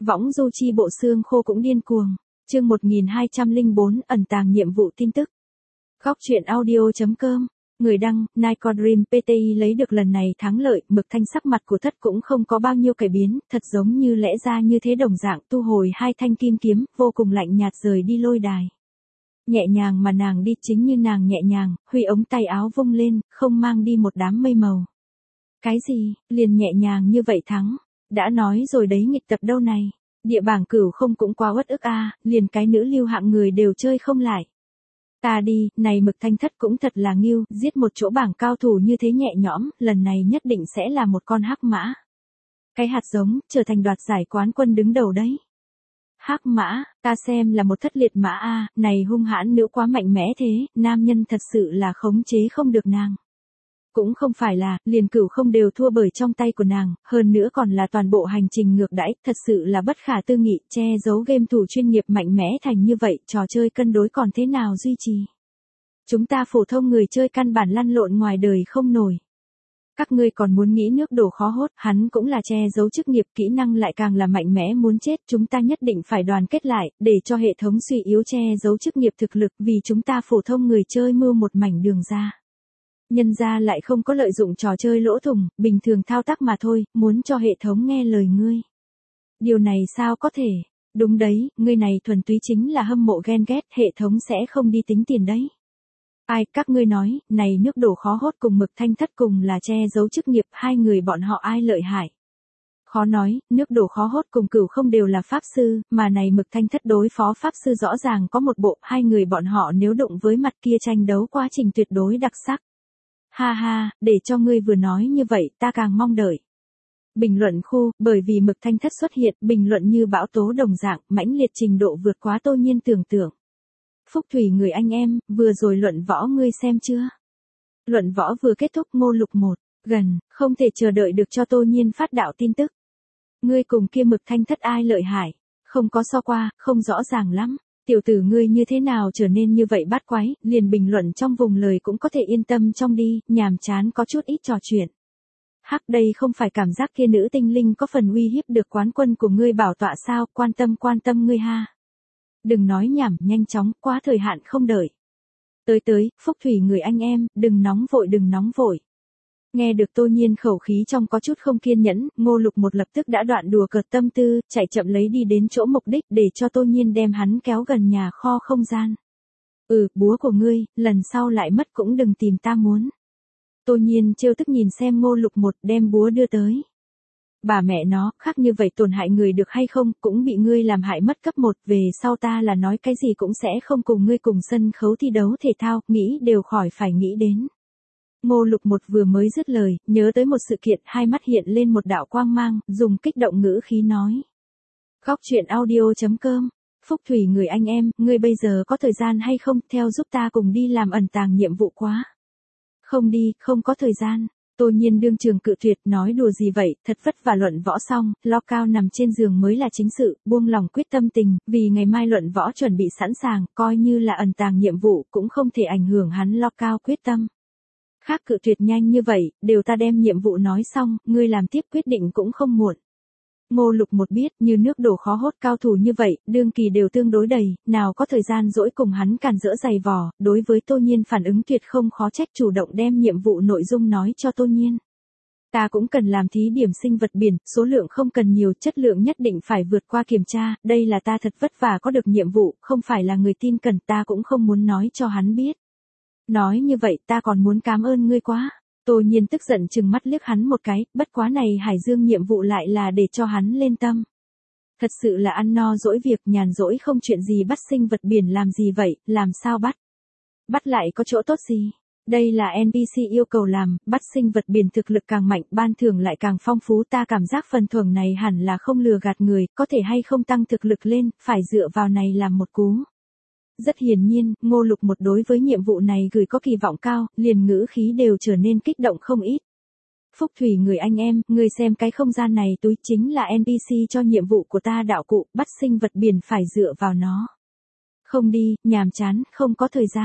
Võng du chi bộ xương khô cũng điên cuồng. Chương 1204 ẩn tàng nhiệm vụ tin tức. Góc truyện audio.com. Người đăng, Nico Dream PTI lấy được lần này thắng lợi, Mực Thanh sắc mặt của Thất cũng không có bao nhiêu cải biến, thật giống như lẽ ra như thế đồng dạng, thu hồi hai thanh kim kiếm, vô cùng lạnh nhạt rời đi lôi đài. Nhẹ nhàng mà nàng đi, chính như nàng nhẹ nhàng, huy ống tay áo vung lên, không mang đi một đám mây màu. Cái gì, liền nhẹ nhàng như vậy thắng, đã nói rồi đấy, nghịch tập đâu này, địa bảng cửu không cũng quá uất ức a, liền cái nữ lưu hạng người đều chơi không lại. Ta đi, này Mực Thanh Thất cũng thật là nghiêu, giết một chỗ bảng cao thủ như thế nhẹ nhõm, lần này nhất định sẽ là một con hắc mã. Cái hạt giống, trở thành đoạt giải quán quân đứng đầu đấy. Hắc mã, ta xem là một thất liệt mã a, này hung hãn nữ quá mạnh mẽ thế, nam nhân thật sự là khống chế không được nàng. Cũng không phải là, liền cửu không đều thua bởi trong tay của nàng, hơn nữa còn là toàn bộ hành trình ngược đãi, thật sự là bất khả tư nghị, che giấu game thủ chuyên nghiệp mạnh mẽ thành như vậy, trò chơi cân đối còn thế nào duy trì. Chúng ta phổ thông người chơi căn bản lăn lộn ngoài đời không nổi. Các ngươi còn muốn nghĩ nước đổ khó hốt, hắn cũng là che giấu chức nghiệp, kỹ năng lại càng là mạnh mẽ muốn chết, chúng ta nhất định phải đoàn kết lại, để cho hệ thống suy yếu che giấu chức nghiệp thực lực, vì chúng ta phổ thông người chơi mưu một mảnh đường ra. Nhân ra lại không có lợi dụng trò chơi lỗ thủng, bình thường thao tác mà thôi, muốn cho hệ thống nghe lời ngươi. Điều này sao có thể? Đúng đấy, ngươi này thuần túy chính là hâm mộ ghen ghét, hệ thống sẽ không đi tính tiền đấy. Ai, các ngươi nói, này nước đổ khó hốt cùng Mực Thanh Thất cùng là che giấu chức nghiệp, hai người bọn họ ai lợi hại? Khó nói, nước đổ khó hốt cùng cửu không đều là pháp sư, mà này Mực Thanh Thất đối phó pháp sư rõ ràng có một bộ, hai người bọn họ nếu đụng với mặt kia tranh đấu quá trình tuyệt đối đặc sắc. Ha ha, để cho ngươi vừa nói như vậy, ta càng mong đợi. Bình luận khu, bởi vì Mực Thanh Thất xuất hiện, bình luận như bão tố đồng dạng, mãnh liệt trình độ vượt quá Tô Nhiên tưởng tượng. Phúc Thủy người anh em, vừa rồi luận võ ngươi xem chưa? Luận võ vừa kết thúc, Ngô Lục 1, gần, không thể chờ đợi được cho Tô Nhiên phát đạo tin tức. Ngươi cùng kia Mực Thanh Thất ai lợi hại? Không có so qua, không rõ ràng lắm. Tiểu tử ngươi như thế nào trở nên như vậy bát quái, liền bình luận trong vùng lời cũng có thể yên tâm trong đi, nhàm chán có chút ít trò chuyện. Hắc, đây không phải cảm giác kia nữ tinh linh có phần uy hiếp được quán quân của ngươi bảo tọa sao, quan tâm ngươi ha. Đừng nói nhảm, nhanh chóng, quá thời hạn không đợi. Tới, Phúc Thủy người anh em, đừng nóng vội. Nghe được Tô Nhiên khẩu khí trong có chút không kiên nhẫn, Ngô Lục một lập tức đã đoạn đùa cợt tâm tư, chạy chậm lấy đi đến chỗ mục đích để cho Tô Nhiên đem hắn kéo gần nhà kho không gian. Búa của ngươi, lần sau lại mất cũng đừng tìm ta muốn. Tô Nhiên trêu tức nhìn xem Ngô Lục một đem búa đưa tới. Bà mẹ nó, khác như vậy tổn hại người được hay không, cũng bị ngươi làm hại mất cấp 1, về sau ta là nói cái gì cũng sẽ không cùng ngươi cùng sân khấu thi đấu thể thao, nghĩ đều khỏi phải nghĩ đến. Ngô Lục một vừa mới dứt lời, nhớ tới một sự kiện, hai mắt hiện lên một đạo quang mang, dùng kích động ngữ khí nói. Góc truyện audio.com. Phúc Thủy người anh em, ngươi bây giờ có thời gian hay không, theo giúp ta cùng đi làm ẩn tàng nhiệm vụ quá. Không đi, không có thời gian. Tô Nhiên đương trường cự tuyệt, nói đùa gì vậy, thật vất vả luận võ xong, lo cao nằm trên giường mới là chính sự, buông lòng quyết tâm tình, vì ngày mai luận võ chuẩn bị sẵn sàng, coi như là ẩn tàng nhiệm vụ cũng không thể ảnh hưởng hắn lo cao quyết tâm. Khác cự tuyệt nhanh như vậy, đều ta đem nhiệm vụ nói xong, ngươi làm tiếp quyết định cũng không muộn. Ngô Lục một biết, như nước đổ khó hốt cao thủ như vậy, đương kỳ đều tương đối đầy, nào có thời gian dỗi cùng hắn càn rỡ giày vò, đối với Tô Nhiên phản ứng tuyệt không khó trách, chủ động đem nhiệm vụ nội dung nói cho Tô Nhiên. Ta cũng cần làm thí điểm sinh vật biển, số lượng không cần nhiều, chất lượng nhất định phải vượt qua kiểm tra, đây là ta thật vất vả có được nhiệm vụ, không phải là người tin cẩn, ta cũng không muốn nói cho hắn biết. Nói như vậy ta còn muốn cảm ơn ngươi quá. Tô Nhiên tức giận chừng mắt liếc hắn một cái, bất quá này Hải Dương nhiệm vụ lại là để cho hắn lên tâm. Thật sự là ăn no dỗi việc, nhàn dỗi không chuyện gì, bắt sinh vật biển làm gì vậy, làm sao bắt? Bắt lại có chỗ tốt gì? Đây là NPC yêu cầu làm, bắt sinh vật biển thực lực càng mạnh, ban thưởng lại càng phong phú, ta cảm giác phần thưởng này hẳn là không lừa gạt người, có thể hay không tăng thực lực lên, phải dựa vào này làm một cú. Rất hiển nhiên, Ngô Lục một đối với nhiệm vụ này gửi có kỳ vọng cao, liền ngữ khí đều trở nên kích động không ít. Phúc Thủy người anh em, ngươi xem cái không gian này túi chính là NPC cho nhiệm vụ của ta đạo cụ, bắt sinh vật biển phải dựa vào nó. Không đi, nhàm chán, không có thời gian.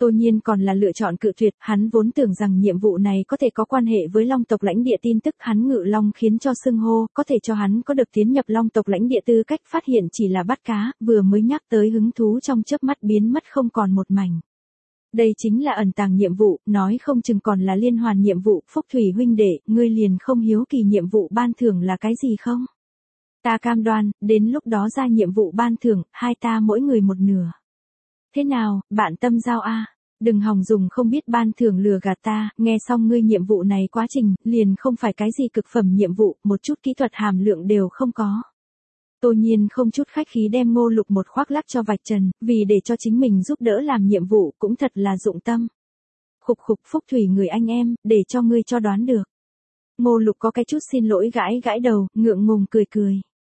Tô Nhiên còn là lựa chọn cự tuyệt, hắn vốn tưởng rằng nhiệm vụ này có thể có quan hệ với Long tộc lãnh địa tin tức hắn ngự long khiến cho xưng hô, có thể cho hắn có được tiến nhập Long tộc lãnh địa tư cách phát hiện chỉ là bắt cá, vừa mới nhắc tới hứng thú trong chớp mắt biến mất không còn một mảnh. Đây chính là ẩn tàng nhiệm vụ, nói không chừng còn là liên hoàn nhiệm vụ, Phúc Thủy huynh đệ, ngươi liền không hiếu kỳ nhiệm vụ ban thưởng là cái gì không? Ta cam đoan, đến lúc đó ra nhiệm vụ ban thưởng, hai ta mỗi người một nửa. Thế nào, bạn tâm giao a? Đừng hòng dùng không biết ban thưởng lừa gạt ta, nghe xong ngươi nhiệm vụ này quá trình, liền không phải cái gì cực phẩm nhiệm vụ, một chút kỹ thuật hàm lượng đều không có. Tô Nhiên không chút khách khí đem Ngô Lục một khoác lắc cho vạch trần, vì để cho chính mình giúp đỡ làm nhiệm vụ cũng thật là dụng tâm. Khục khục Phúc Thủy người anh em, để cho ngươi cho đoán được. Ngô Lục có cái chút xin lỗi gãi gãi đầu, ngượng ngùng cười cười.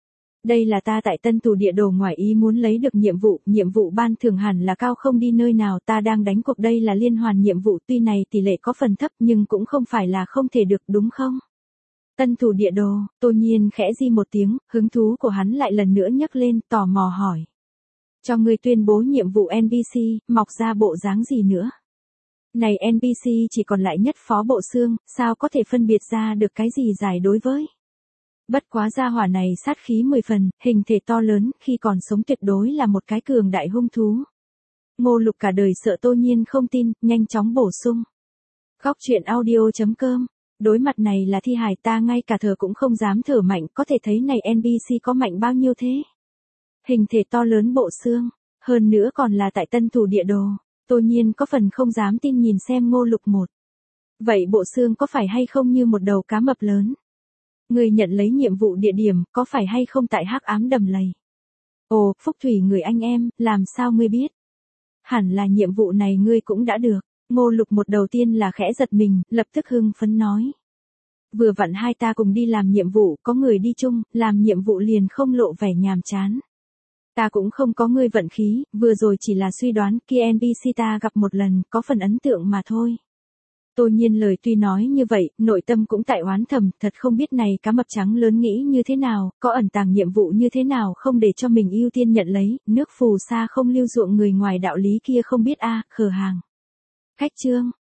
Đây là ta tại Tân Thủ địa đồ ngoài ý muốn lấy được nhiệm vụ ban thưởng hẳn là cao không đi nơi nào, ta đang đánh cuộc đây là liên hoàn nhiệm vụ, tuy này tỷ lệ có phần thấp nhưng cũng không phải là không thể được đúng không? Tân Thủ địa đồ, Tô Nhiên khẽ di một tiếng, hứng thú của hắn lại lần nữa nhấc lên, tò mò hỏi. Cho ngươi tuyên bố nhiệm vụ NPC, mọc ra bộ dáng gì nữa? Này NPC chỉ còn lại nhất phó bộ xương, sao có thể phân biệt ra được cái gì giải đối với? Bất quá gia hỏa này sát khí 10 phần, hình thể to lớn, khi còn sống tuyệt đối là một cái cường đại hung thú. Ngô Lục cả đời sợ Tô Nhiên không tin, nhanh chóng bổ sung. Góc truyện audio.com. Đối mặt này là thi hài ta ngay cả thở cũng không dám thở mạnh, có thể thấy này NPC có mạnh bao nhiêu thế. Hình thể to lớn bộ xương, hơn nữa còn là tại Tân Thủ địa đồ. Tô Nhiên có phần không dám tin nhìn xem Ngô Lục một. Vậy bộ xương có phải hay không như một đầu cá mập lớn? Người nhận lấy nhiệm vụ địa điểm, có phải hay không tại Hắc Ám Đầm Lầy? Ồ, Phúc Thủy người anh em, làm sao ngươi biết? Hẳn là nhiệm vụ này ngươi cũng đã được. Ngô Lục một đầu tiên là khẽ giật mình, lập tức hưng phấn nói. Vừa vặn hai ta cùng đi làm nhiệm vụ, có người đi chung, làm nhiệm vụ liền không lộ vẻ nhàm chán. Ta cũng không có ngươi vận khí, vừa rồi chỉ là suy đoán kia NPC ta gặp một lần, có phần ấn tượng mà thôi. Tô Nhiên lời tuy nói như vậy, nội tâm cũng tại oán thầm, thật không biết này cá mập trắng lớn nghĩ như thế nào, có ẩn tàng nhiệm vụ như thế nào không để cho mình ưu tiên nhận lấy, nước phù sa không lưu ruộng người ngoài đạo lý kia không biết a, khờ hàng. Khách chương.